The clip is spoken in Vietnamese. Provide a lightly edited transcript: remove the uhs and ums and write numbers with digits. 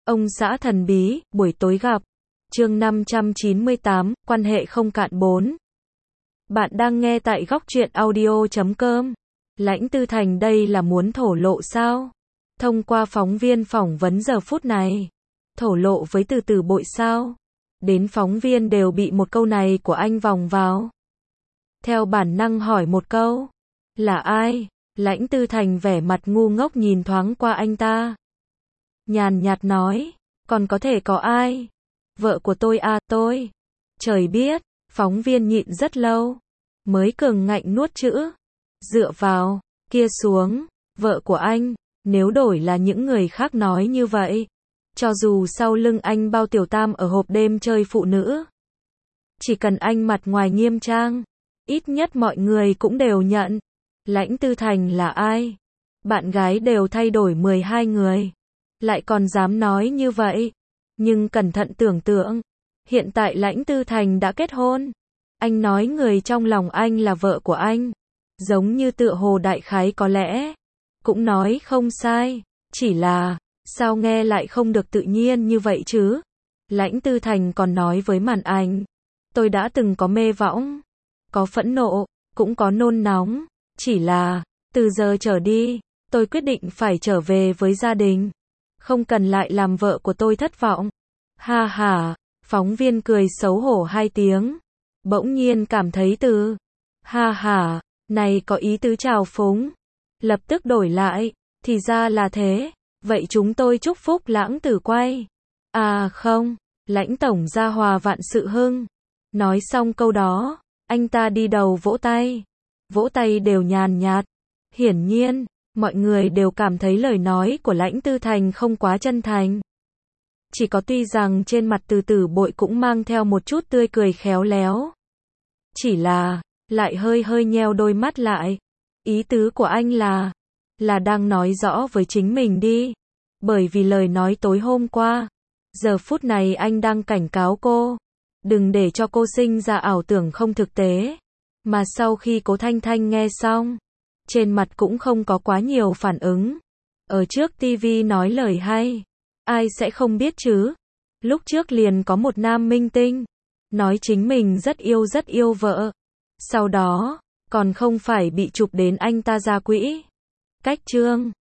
Ông xã thần bí, buổi tối gặp. Chương 598, quan hệ không cạn 4. Bạn đang nghe tại góc truyện audio.com. Lãnh Tư Thành đây là muốn thổ lộ sao? Thông qua phóng viên phỏng vấn giờ phút này. Thổ lộ với Từ Bội sao? Đến phóng viên đều bị một câu này của anh vòng vào. Theo bản năng hỏi một câu. Là ai? Lãnh Tư Thành vẻ mặt ngu ngốc nhìn thoáng qua anh ta. Nhàn nhạt nói, còn có thể có ai? Vợ của tôi à, tôi. Trời biết, phóng viên nhịn rất lâu, mới cường ngạnh nuốt chữ. Dựa vào, kia xuống, vợ của anh, nếu đổi là những người khác nói như vậy. Cho dù sau lưng anh bao tiểu tam ở hộp đêm chơi phụ nữ. Chỉ cần anh mặt ngoài nghiêm trang, ít nhất mọi người cũng đều nhận. Lãnh Tư Thành là ai? Bạn gái đều thay đổi 12 người. Lại còn dám nói như vậy. Nhưng cẩn thận tưởng tượng, hiện tại Lãnh Tư Thành đã kết hôn. Anh nói người trong lòng anh là vợ của anh. Giống như tựa hồ đại khái có lẽ. Cũng nói không sai. Chỉ là, sao nghe lại không được tự nhiên như vậy chứ? Lãnh Tư Thành còn nói với màn ảnh. Tôi đã từng có mê võng. Có phẫn nộ, cũng có nôn nóng. Chỉ là, từ giờ trở đi, tôi quyết định phải trở về với gia đình. Không cần lại làm vợ của tôi thất vọng. Ha ha, phóng viên cười xấu hổ 2 tiếng. Bỗng nhiên cảm thấy từ ha ha, này có ý tứ trào phúng. Lập tức đổi lại, thì ra là thế. Vậy chúng tôi chúc phúc Lãng Tử quay. À không, Lãnh tổng gia hòa vạn sự hưng. Nói xong câu đó, anh ta đi đầu vỗ tay. Vỗ tay đều nhàn nhạt. Hiển nhiên, mọi người đều cảm thấy lời nói của Lãnh Tư Thành không quá chân thành. Chỉ có tuy rằng trên mặt Từ Bội cũng mang theo một chút tươi cười khéo léo. Chỉ là, lại hơi nheo đôi mắt lại. Ý tứ của anh là đang nói rõ với chính mình đi. Bởi vì lời nói tối hôm qua, giờ phút này anh đang cảnh cáo cô. Đừng để cho cô sinh ra ảo tưởng không thực tế. Mà sau khi Cố Thanh Thanh nghe xong, trên mặt cũng không có quá nhiều phản ứng. Ở trước TV nói lời hay, ai sẽ không biết chứ? Lúc trước liền có một nam minh tinh, nói chính mình rất yêu vợ. Sau đó, còn không phải bị chụp đến anh ta ra quỹ. Cách chương